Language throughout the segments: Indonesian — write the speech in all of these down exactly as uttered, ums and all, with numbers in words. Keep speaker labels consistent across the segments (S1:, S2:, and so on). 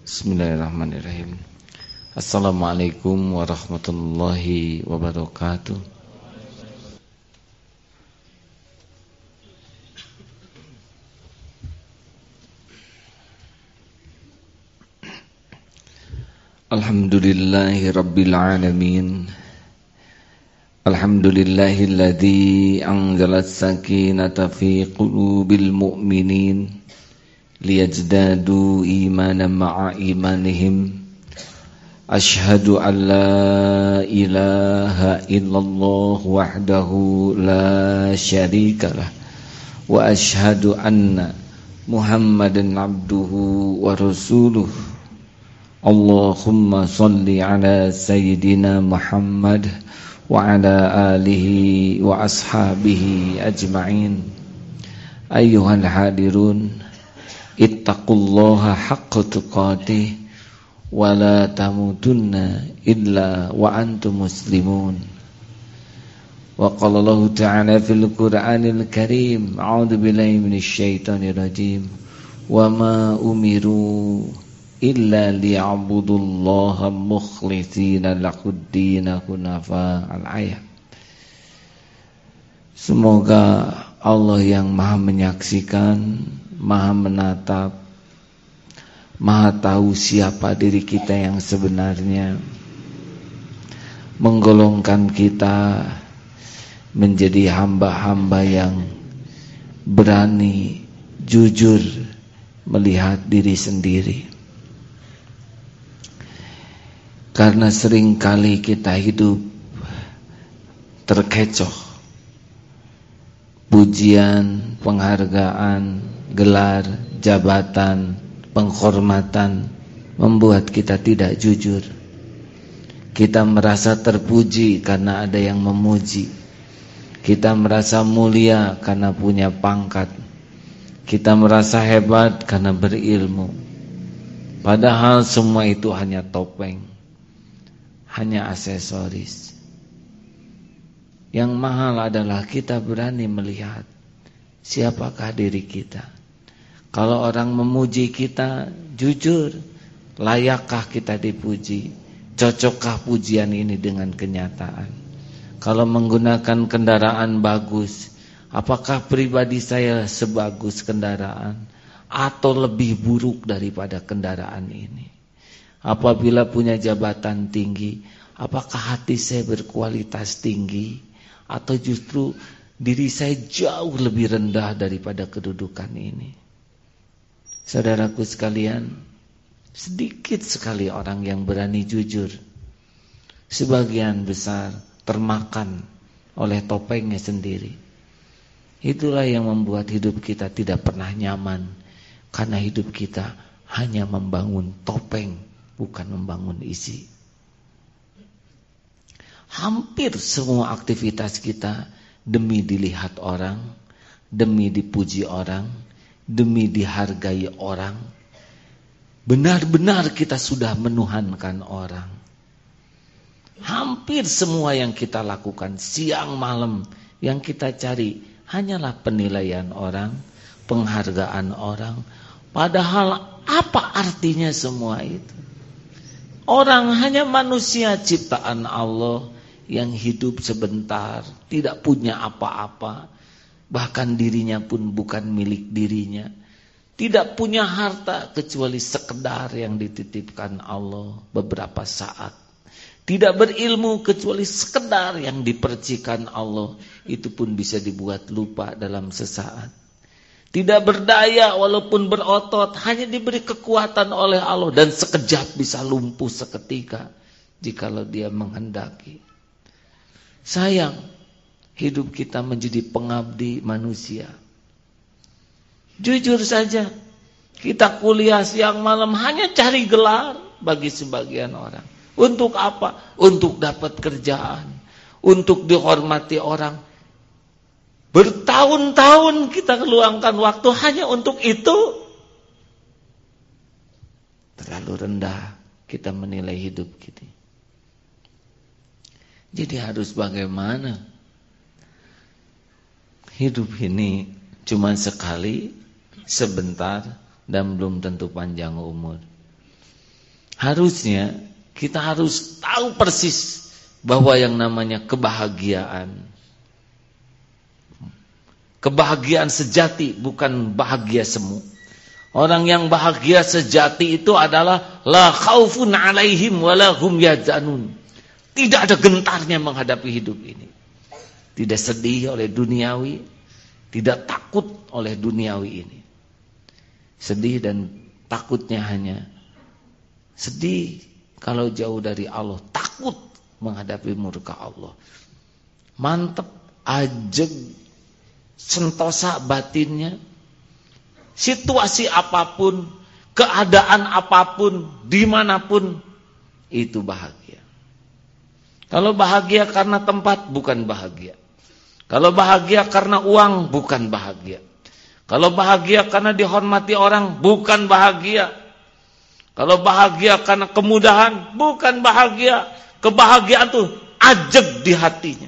S1: Bismillahirrahmanirrahim. Assalamualaikum warahmatullahi wabarakatuh. Alhamdulillahi rabbil alamin. Alhamdulillahilladzi anzalas sakinata fi qulubil mu'minin liyazdadu imanan ma'a imanihim. Ashhadu an la ilaha illallah wahdahu la syarikalah wa ashhadu anna Muhammadan abduhu wa rasuluh. Allahumma salli ala sayyidina Muhammad wa ala alihi wa ashabihi ajma'in. Ayyuhal hadirun, ittaqullaha haqqa tuqatih wa la tamutunna illa wa antum muslimun. Wa qala Allah ta'ala fil Qur'anil Karim, a'udzu billahi minasy syaithanir rajim, wa ma umiru illa liya'budullaha mukhlishina lahuddin hunafa. Al-ayat. Semoga Allah yang Maha menyaksikan, Maha menatap, Maha tahu siapa diri kita yang sebenarnya, menggolongkan kita menjadi hamba-hamba yang berani, jujur melihat diri sendiri. Karena seringkali kita hidup terkecoh. Pujian, penghargaan, gelar, jabatan, penghormatan membuat kita tidak jujur. Kita merasa terpuji karena ada yang memuji. Kita merasa mulia karena punya pangkat. Kita merasa hebat karena berilmu. Padahal semua itu hanya topeng, hanya aksesoris. Yang mahal adalah kita berani melihat siapakah diri kita. Kalau orang memuji kita, jujur, layakkah kita dipuji? Cocokkah pujian ini dengan kenyataan? Kalau menggunakan kendaraan bagus, apakah pribadi saya sebagus kendaraan atau lebih buruk daripada kendaraan ini? Apabila punya jabatan tinggi, apakah hati saya berkualitas tinggi atau justru diri saya jauh lebih rendah daripada kedudukan ini? Saudaraku sekalian, sedikit sekali orang yang berani jujur. Sebagian besar termakan oleh topengnya sendiri. Itulah yang membuat hidup kita tidak pernah nyaman, karena hidup kita hanya membangun topeng, bukan membangun isi. Hampir semua aktivitas kita demi dilihat orang, demi dipuji orang, demi dihargai orang. Benar-benar kita sudah menuhankan orang. Hampir semua yang kita lakukan siang malam, yang kita cari hanyalah penilaian orang, penghargaan orang. Padahal apa artinya semua itu? Orang hanya manusia ciptaan Allah yang hidup sebentar, tidak punya apa-apa, bahkan dirinya pun bukan milik dirinya, tidak punya harta kecuali sekedar yang dititipkan Allah beberapa saat, tidak berilmu kecuali sekedar yang dipercikan Allah, itu pun bisa dibuat lupa dalam sesaat, tidak berdaya walaupun berotot, hanya diberi kekuatan oleh Allah dan sekejap bisa lumpuh seketika jikalau dia menghendaki. Sayang, hidup kita menjadi pengabdi manusia. Jujur saja, kita kuliah siang malam hanya cari gelar bagi sebagian orang. Untuk apa? Untuk dapat kerjaan, untuk dihormati orang. Bertahun-tahun kita luangkan waktu hanya untuk itu. Terlalu rendah kita menilai hidup kita. Jadi harus bagaimana? Hidup ini cuma sekali, sebentar, dan belum tentu panjang umur. Harusnya kita harus tahu persis bahwa yang namanya kebahagiaan, kebahagiaan sejati bukan bahagia semu. Orang yang bahagia sejati itu adalah la khaufun alaihim wala hum yahzanun. Tidak ada gentarnya menghadapi hidup ini. Tidak sedih oleh duniawi, tidak takut oleh duniawi ini. Sedih dan takutnya hanya sedih kalau jauh dari Allah, takut menghadapi murka Allah. Mantep, ajeg, sentosa batinnya. Situasi apapun, keadaan apapun, dimanapun, itu bahagia. Kalau bahagia karena tempat, bukan bahagia. Kalau bahagia karena uang, bukan bahagia. Kalau bahagia karena dihormati orang, bukan bahagia. Kalau bahagia karena kemudahan, bukan bahagia. Kebahagiaan itu ajeg di hatinya.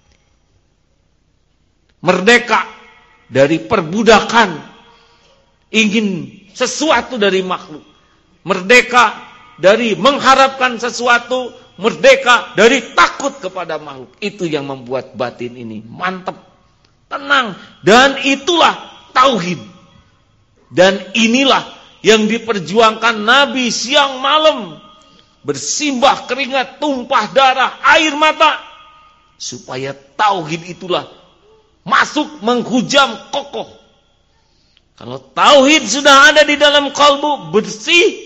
S1: Merdeka dari perbudakan, ingin sesuatu dari makhluk. Merdeka dari mengharapkan sesuatu, merdeka dari takut kepada makhluk. Itu yang membuat batin ini mantap, tenang. Dan itulah tauhid. Dan inilah yang diperjuangkan Nabi siang malam, bersimbah keringat, tumpah darah, air mata, supaya tauhid itulah masuk menghujam kokoh. Kalau tauhid sudah ada di dalam kalbu, bersih,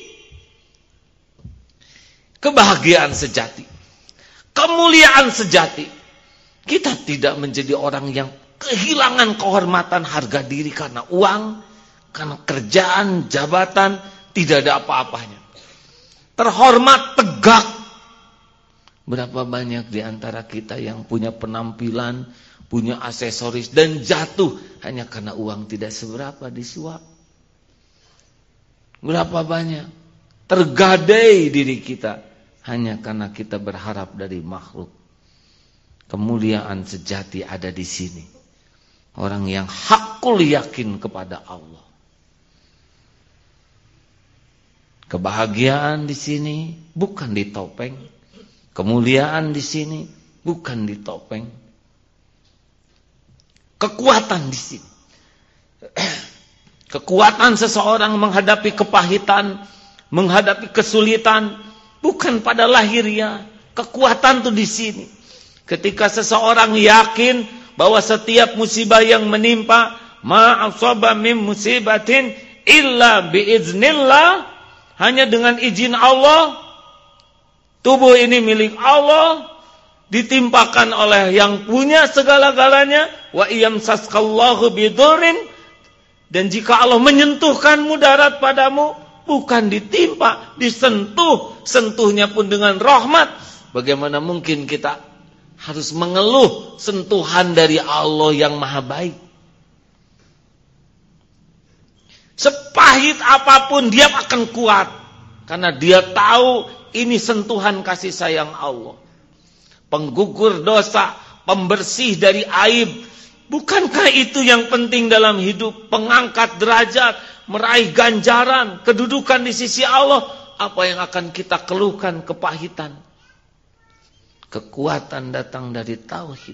S1: kebahagiaan sejati, kemuliaan sejati. Kita tidak menjadi orang yang kehilangan kehormatan, harga diri karena uang, karena kerjaan, jabatan, tidak ada apa-apanya. Terhormat, tegak. Berapa banyak di antara kita yang punya penampilan, punya aksesoris, dan jatuh hanya karena uang tidak seberapa disuap. Berapa banyak tergadai diri kita hanya karena kita berharap dari makhluk. Kemuliaan sejati ada di sini. Orang yang hakul yakin kepada Allah. Kebahagiaan di sini bukan di topeng. Kemuliaan di sini bukan di topeng. Kekuatan di sini. Kekuatan seseorang menghadapi kepahitan, menghadapi kesulitan, bukan pada lahirnya. Kekuatan itu di sini. Ketika seseorang yakin bahwa setiap musibah yang menimpa, ma asaba min musibatin illa biiznillah, hanya dengan izin Allah. Tubuh ini milik Allah, ditimpakan oleh yang punya segala-galanya. Wa iyamsaskallahu bidurrin, dan jika Allah menyentuhkan mudarat padamu, bukan ditimpa, disentuh, sentuhnya pun dengan rahmat. Bagaimana mungkin kita harus mengeluh sentuhan dari Allah yang maha baik? Sepahit apapun dia akan kuat, karena dia tahu ini sentuhan kasih sayang Allah. Penggugur dosa, pembersih dari aib. Bukankah itu yang penting dalam hidup? Pengangkat derajat, meraih ganjaran, kedudukan di sisi Allah. Apa yang akan kita keluhkan? Kepahitan. Kekuatan datang dari tauhid.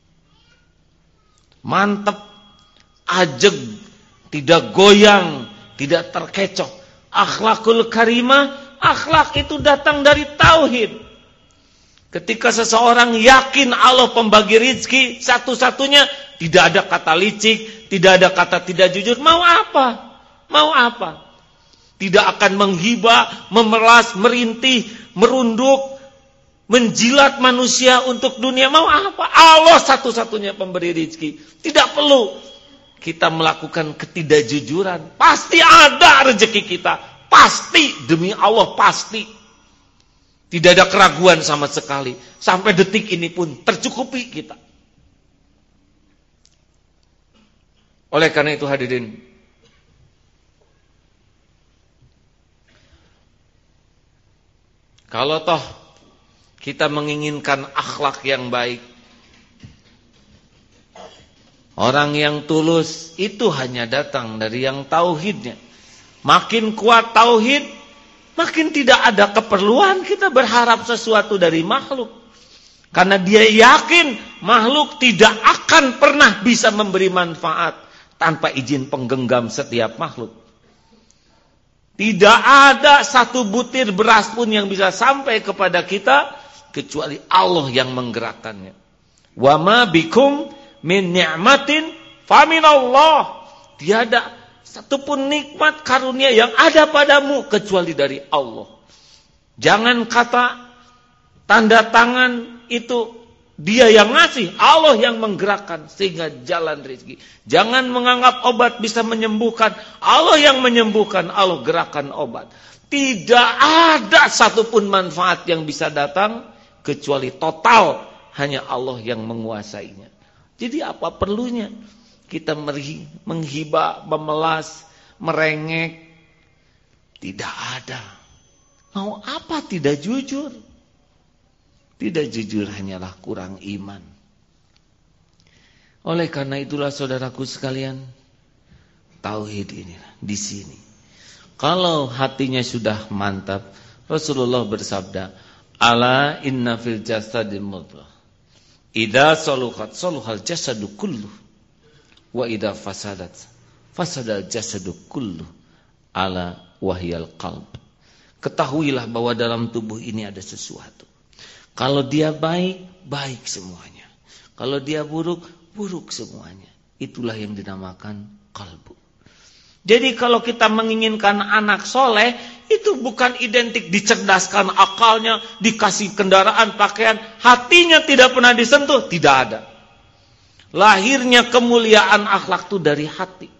S1: Mantap, ajeg, tidak goyang, tidak terkecoh. Akhlakul karimah, akhlak itu datang dari tauhid. Ketika seseorang yakin Allah pembagi rizki satu-satunya, tidak ada kata licik, tidak ada kata tidak jujur. Mau apa? Mau apa? Tidak akan menghibah, memeras, merintih, merunduk, menjilat manusia untuk dunia. Mau apa? Allah satu-satunya pemberi rizki. Tidak perlu kita melakukan ketidakjujuran. Pasti ada rezeki kita. Pasti, demi Allah pasti. Tidak ada keraguan sama sekali. Sampai detik ini pun tercukupi kita. Oleh karena itu hadirin, kalau toh kita menginginkan akhlak yang baik, orang yang tulus itu hanya datang dari yang tauhidnya. Makin kuat tauhid, makin tidak ada keperluan kita berharap sesuatu dari makhluk. Karena dia yakin makhluk tidak akan pernah bisa memberi manfaat tanpa izin penggenggam setiap makhluk. Tidak ada satu butir beras pun yang bisa sampai kepada kita kecuali Allah yang menggerakkannya. Wa ma bikum min ni'matin faminallah. Tiada satupun nikmat karunia yang ada padamu kecuali dari Allah. Jangan kata tanda tangan itu dia yang ngasih, Allah yang menggerakkan sehingga jalan rezeki. Jangan menganggap obat bisa menyembuhkan, Allah yang menyembuhkan, Allah gerakan obat. Tidak ada satupun manfaat yang bisa datang kecuali total hanya Allah yang menguasainya. Jadi apa perlunya kita menghibah, memelas, merengek? Tidak ada. Mau apa tidak jujur? Tidak jujur hanyalah kurang iman. Oleh karena itulah saudaraku sekalian, tauhid ini di sini. Kalau hatinya sudah mantap, Rasulullah bersabda, "Ala inna fil jasadi mudghah. Idza saluhat saluhal jasadu kullu. Wa idza fasadat fasadal jasadu kullu. Ala wahyal qalb." Ketahuilah bahwa dalam tubuh ini ada sesuatu. Kalau dia baik, baik semuanya. Kalau dia buruk, buruk semuanya. Itulah yang dinamakan kalbu. Jadi kalau kita menginginkan anak soleh, itu bukan identik dicerdaskan akalnya, dikasih kendaraan, pakaian, hatinya tidak pernah disentuh, tidak ada. Lahirnya kemuliaan akhlak itu dari hati.